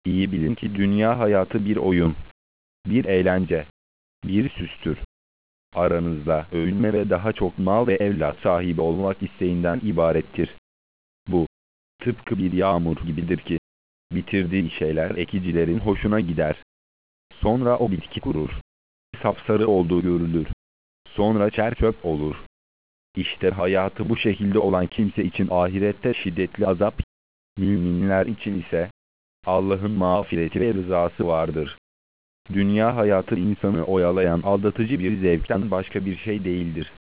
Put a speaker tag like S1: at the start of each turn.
S1: İyi bilin ki dünya hayatı bir oyun, bir eğlence, bir süstür. Aranızda övünme ve daha çok mal ve evlat sahibi olmak isteğinden ibarettir. Bu, tıpkı bir yağmur gibidir ki, bitirdiği şeyler ekicilerin hoşuna gider. Sonra o bitki kurur. Sapsarı olduğu görülür. Sonra çer çöp olur. İşte hayatı bu şekilde olan kimse için ahirette şiddetli azap, müminler için ise Allah'ın mağfireti ve rızası vardır. Dünya hayatı insanı oyalayan aldatıcı bir zevkten başka bir şey değildir.